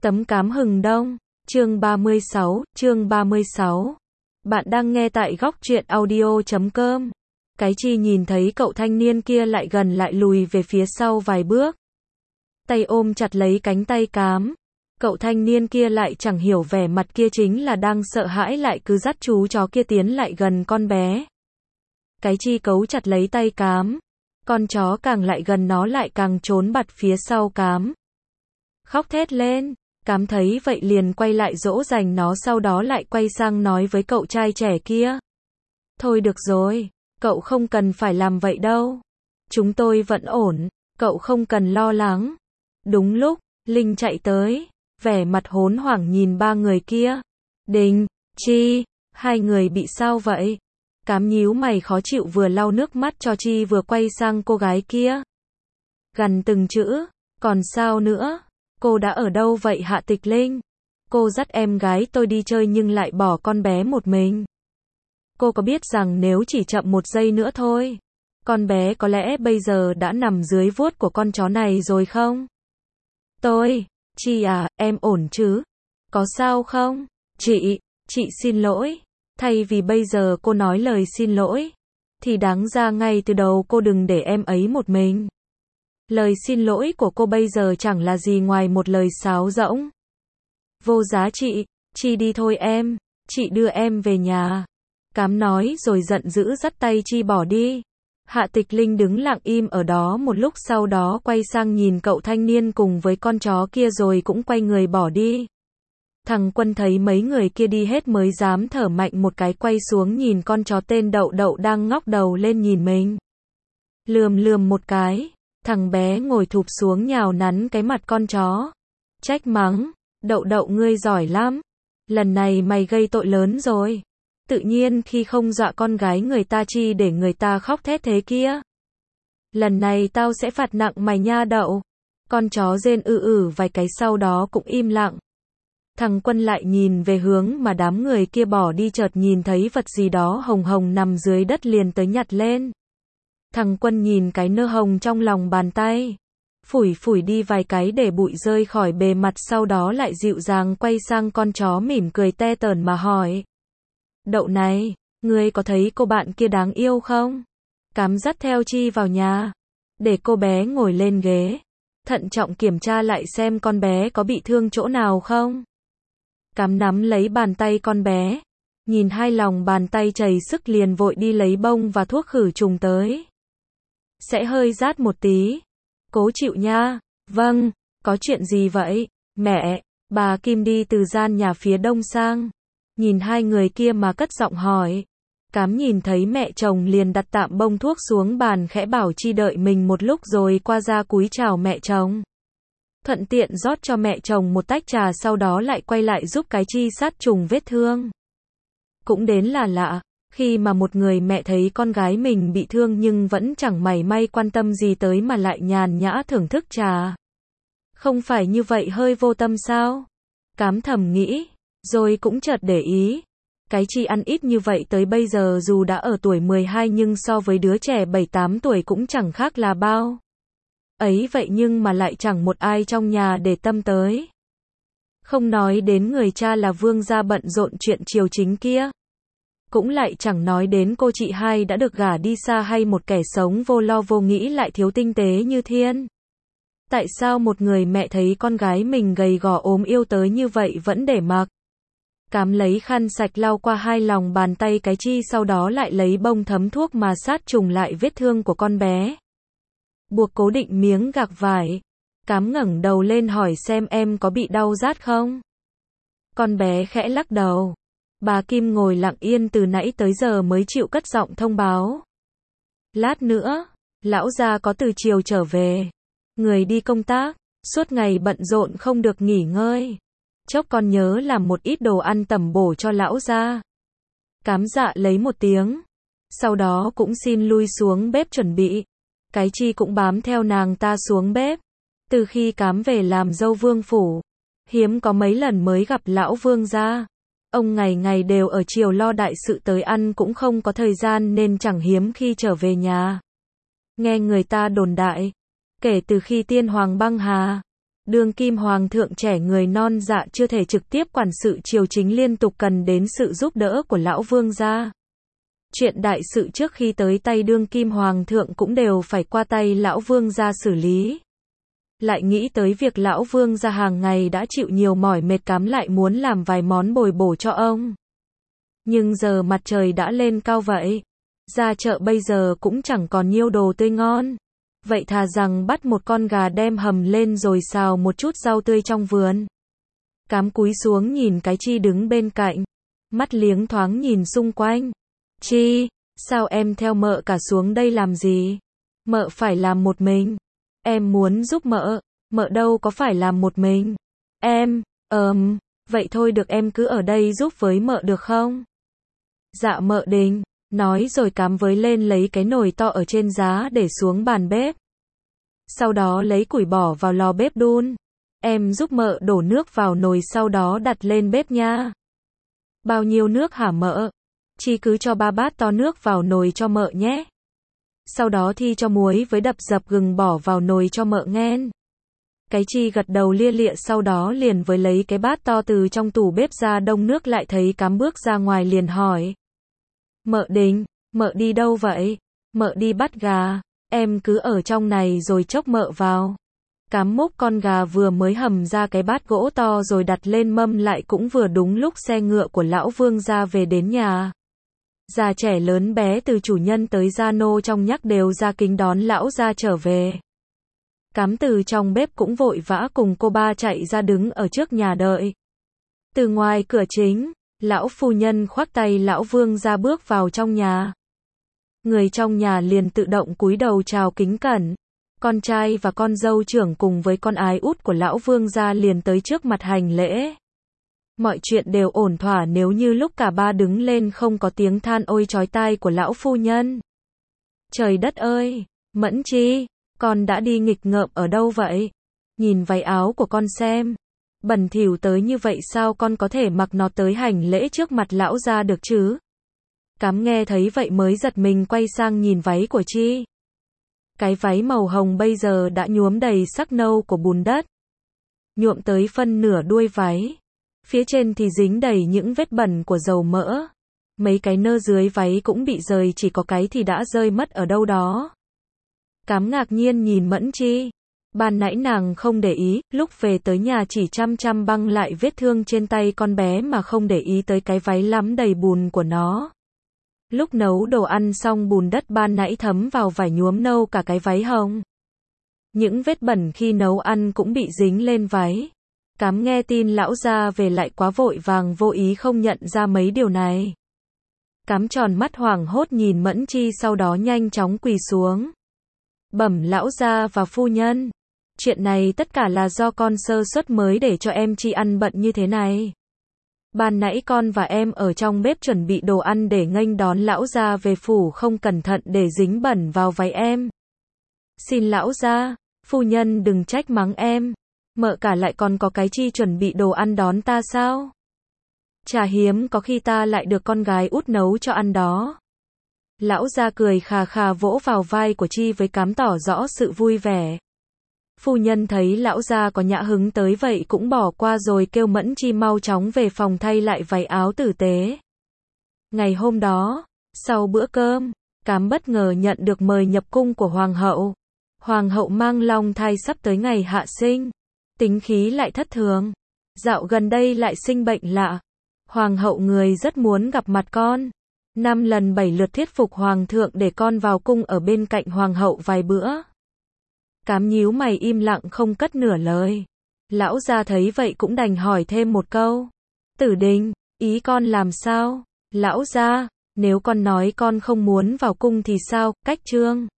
Tấm cám hừng đông, chương 36. Bạn đang nghe tại góc truyện audio.com. Cái Chi nhìn thấy cậu thanh niên kia lại gần lại lùi về phía sau vài bước. Tay ôm chặt lấy cánh tay Cám. Cậu thanh niên kia lại chẳng hiểu vẻ mặt kia chính là đang sợ hãi lại cứ dắt chú chó kia tiến lại gần con bé. Cái Chi cấu chặt lấy tay Cám. Con chó càng lại gần nó lại càng trốn bặt phía sau Cám. Khóc thét lên. Cám thấy vậy liền quay lại dỗ dành nó, sau đó lại quay sang nói với cậu trai trẻ kia. Thôi được rồi, cậu không cần phải làm vậy đâu. Chúng tôi vẫn ổn, cậu không cần lo lắng. Đúng lúc, Linh chạy tới, vẻ mặt hốt hoảng nhìn ba người kia. Đình, Chi, hai người bị sao vậy? Cám nhíu mày khó chịu vừa lau nước mắt cho Chi vừa quay sang cô gái kia. Gằn từng chữ, còn sao nữa? Cô đã ở đâu vậy Hạ Tịch Linh? Cô dắt em gái tôi đi chơi nhưng lại bỏ con bé một mình. Cô có biết rằng nếu chỉ chậm một giây nữa thôi, con bé có lẽ bây giờ đã nằm dưới vuốt của con chó này rồi không? Chi à, em ổn chứ? Có sao không? Chị xin lỗi. Thay vì bây giờ cô nói lời xin lỗi, thì đáng ra ngay từ đầu cô đừng để em ấy một mình. Lời xin lỗi của cô bây giờ chẳng là gì ngoài một lời sáo rỗng. Vô giá trị, Chi đi thôi em, chị đưa em về nhà. Cám nói rồi giận dữ dắt tay Chi bỏ đi. Hạ Tịch Linh đứng lặng im ở đó một lúc, sau đó quay sang nhìn cậu thanh niên cùng với con chó kia rồi cũng quay người bỏ đi. Thằng Quân thấy mấy người kia đi hết mới dám thở mạnh một cái, quay xuống nhìn con chó tên Đậu Đậu đang ngóc đầu lên nhìn mình. Lườm một cái. Thằng bé ngồi thụp xuống nhào nắn cái mặt con chó. Trách mắng, Đậu Đậu ngươi giỏi lắm. Lần này mày gây tội lớn rồi. Tự nhiên khi không dọa con gái người ta chi để người ta khóc thét thế kia. Lần này tao sẽ phạt nặng mày nha Đậu. Con chó rên vài cái sau đó cũng im lặng. Thằng Quân lại nhìn về hướng mà đám người kia bỏ đi, chợt nhìn thấy vật gì đó hồng hồng nằm dưới đất liền tới nhặt lên. Thằng Quân nhìn cái nơ hồng trong lòng bàn tay, phủi đi vài cái để bụi rơi khỏi bề mặt, sau đó lại dịu dàng quay sang con chó mỉm cười te tởn mà hỏi. Đậu này, ngươi có thấy cô bạn kia đáng yêu không? Cám dắt theo Chi vào nhà, để cô bé ngồi lên ghế, thận trọng kiểm tra lại xem con bé có bị thương chỗ nào không. Cám nắm lấy bàn tay con bé, nhìn hai lòng bàn tay chảy sức liền vội đi lấy bông và thuốc khử trùng tới. Sẽ hơi rát một tí. Cố chịu nha. Vâng, có chuyện gì vậy? Mẹ, bà Kim đi từ gian nhà phía đông sang. Nhìn hai người kia mà cất giọng hỏi. Cám nhìn thấy mẹ chồng liền đặt tạm bông thuốc xuống bàn, khẽ bảo Chi đợi mình một lúc rồi qua ra cúi chào mẹ chồng. Thuận tiện rót cho mẹ chồng một tách trà, sau đó lại quay lại giúp cái Chi sát trùng vết thương. Cũng đến là lạ. Khi mà một người mẹ thấy con gái mình bị thương nhưng vẫn chẳng mảy may quan tâm gì tới mà lại nhàn nhã thưởng thức trà. Không phải như vậy hơi vô tâm sao? Cám thầm nghĩ, rồi cũng chợt để ý. Cái Chi ăn ít như vậy tới bây giờ dù đã ở tuổi 12 nhưng so với đứa trẻ 7-8 tuổi cũng chẳng khác là bao. Ấy vậy nhưng mà lại chẳng một ai trong nhà để tâm tới. Không nói đến người cha là Vương gia bận rộn chuyện triều chính kia. Cũng lại chẳng nói đến cô chị hai đã được gả đi xa hay một kẻ sống vô lo vô nghĩ lại thiếu tinh tế như Thiên. Tại sao một người mẹ thấy con gái mình gầy gò ốm yêu tới như vậy vẫn để mặc? Cám lấy khăn sạch lau qua hai lòng bàn tay cái Chi, sau đó lại lấy bông thấm thuốc mà sát trùng lại vết thương của con bé. Buộc cố định miếng gạc vải. Cám ngẩng đầu lên hỏi xem em có bị đau rát không? Con bé khẽ lắc đầu. Bà Kim ngồi lặng yên từ nãy tới giờ mới chịu cất giọng thông báo. Lát nữa, lão gia có từ chiều trở về. Người đi công tác, suốt ngày bận rộn không được nghỉ ngơi. Chốc con nhớ làm một ít đồ ăn tẩm bổ cho lão gia. Cám dạ lấy một tiếng. Sau đó cũng xin lui xuống bếp chuẩn bị. Cái Chi cũng bám theo nàng ta xuống bếp. Từ khi Cám về làm dâu Vương phủ, hiếm có mấy lần mới gặp lão Vương gia. Ông ngày ngày đều ở triều lo đại sự, tới ăn cũng không có thời gian nên chẳng hiếm khi trở về nhà. Nghe người ta đồn đại, kể từ khi Tiên Hoàng băng hà, Đương kim hoàng thượng trẻ người non dạ chưa thể trực tiếp quản sự triều chính, liên tục cần đến sự giúp đỡ của lão vương gia. Chuyện đại sự trước khi tới tay đương kim hoàng thượng cũng đều phải qua tay lão vương gia xử lý. Lại nghĩ tới việc lão vương gia hàng ngày đã chịu nhiều mỏi mệt, Cám lại muốn làm vài món bồi bổ cho ông. Nhưng giờ mặt trời đã lên cao vậy, ra chợ bây giờ cũng chẳng còn nhiêu đồ tươi ngon. Vậy thà rằng bắt một con gà đem hầm lên rồi xào một chút rau tươi trong vườn. Cám cúi xuống nhìn cái Chi đứng bên cạnh, mắt liếng thoáng nhìn xung quanh. Chi, sao em theo mợ cả xuống đây làm gì? Mợ phải làm một mình. Em muốn giúp mợ đâu có phải làm một mình. Em, vậy thôi được, em cứ ở đây giúp với mợ được không? Dạ mợ Đình. Nói rồi Cám với lên lấy cái nồi to ở trên giá để xuống bàn bếp. Sau đó lấy củi bỏ vào lò bếp đun. Em giúp mợ đổ nước vào nồi sau đó đặt lên bếp nha. Bao nhiêu nước hả mợ? Chi cứ cho 3 bát to nước vào nồi cho mợ nhé. Sau đó Thi cho muối với đập dập gừng bỏ vào nồi cho mợ nghen. Cái Chi gật đầu lia lịa, sau đó liền với lấy cái bát to từ trong tủ bếp ra đông nước lại, thấy Cám bước ra ngoài liền hỏi. Mợ Đình, mợ đi đâu vậy? Mợ đi bắt gà, em cứ ở trong này rồi chốc mợ vào. Cám múc con gà vừa mới hầm ra cái bát gỗ to rồi đặt lên mâm lại, cũng vừa đúng lúc xe ngựa của lão vương gia về đến nhà. Già trẻ lớn bé từ chủ nhân tới gia nô trong nhắc đều ra kính đón lão gia trở về. Cám từ trong bếp cũng vội vã cùng cô ba chạy ra đứng ở trước nhà đợi. Từ ngoài cửa chính, lão phu nhân khoác tay lão vương gia bước vào trong nhà. Người trong nhà liền tự động cúi đầu chào kính cẩn. Con trai và con dâu trưởng cùng với con ái út của lão vương gia liền tới trước mặt hành lễ. Mọi chuyện đều ổn thỏa nếu như lúc cả ba đứng lên không có tiếng than ôi chói tai của lão phu nhân. Trời đất ơi, Mẫn Chi, con đã đi nghịch ngợm ở đâu vậy? Nhìn váy áo của con xem. Bẩn thỉu tới như vậy sao con có thể mặc nó tới hành lễ trước mặt lão gia được chứ? Cám nghe thấy vậy mới giật mình quay sang nhìn váy của Chi. Cái váy màu hồng bây giờ đã nhuốm đầy sắc nâu của bùn đất. Nhuộm tới phân nửa đuôi váy. Phía trên thì dính đầy những vết bẩn của dầu mỡ. Mấy cái nơ dưới váy cũng bị rời, chỉ có cái thì đã rơi mất ở đâu đó. Cám ngạc nhiên nhìn Mẫn Chi. Ban nãy nàng không để ý, lúc về tới nhà chỉ chăm chăm băng lại vết thương trên tay con bé mà không để ý tới cái váy lắm đầy bùn của nó. Lúc nấu đồ ăn xong bùn đất ban nãy thấm vào vải nhuốm nâu cả cái váy hồng. Những vết bẩn khi nấu ăn cũng bị dính lên váy. Cám nghe tin lão gia về lại quá vội vàng vô ý không nhận ra mấy điều này. Cám tròn mắt hoảng hốt nhìn Mẫn Chi, sau đó nhanh chóng quỳ xuống. Bẩm lão gia và phu nhân. Chuyện này tất cả là do con sơ suất mới để cho em Chi ăn bận như thế này. Ban nãy con và em ở trong bếp chuẩn bị đồ ăn để nghênh đón lão gia về phủ, không cẩn thận để dính bẩn vào váy em. Xin lão gia, phu nhân đừng trách mắng em. Mợ cả lại còn có cái Chi chuẩn bị đồ ăn đón ta sao? Chả hiếm có khi ta lại được con gái út nấu cho ăn đó. Lão gia cười khà khà vỗ vào vai của Chi với Cám tỏ rõ sự vui vẻ. Phu nhân thấy lão gia có nhã hứng tới vậy cũng bỏ qua rồi kêu Mẫn Chi mau chóng về phòng thay lại váy áo tử tế. Ngày hôm đó, sau bữa cơm, Cám bất ngờ nhận được mời nhập cung của hoàng hậu. Hoàng hậu mang long thai sắp tới ngày hạ sinh. Tính khí lại thất thường. Dạo gần đây lại sinh bệnh lạ. Hoàng hậu người rất muốn gặp mặt con. 5 lần 7 lượt thuyết phục hoàng thượng để con vào cung ở bên cạnh hoàng hậu vài bữa. Cám nhíu mày im lặng không cất nửa lời. Lão gia thấy vậy cũng đành hỏi thêm một câu. Tử Đình, ý con làm sao? Lão gia, nếu con nói con không muốn vào cung thì sao? Cách trương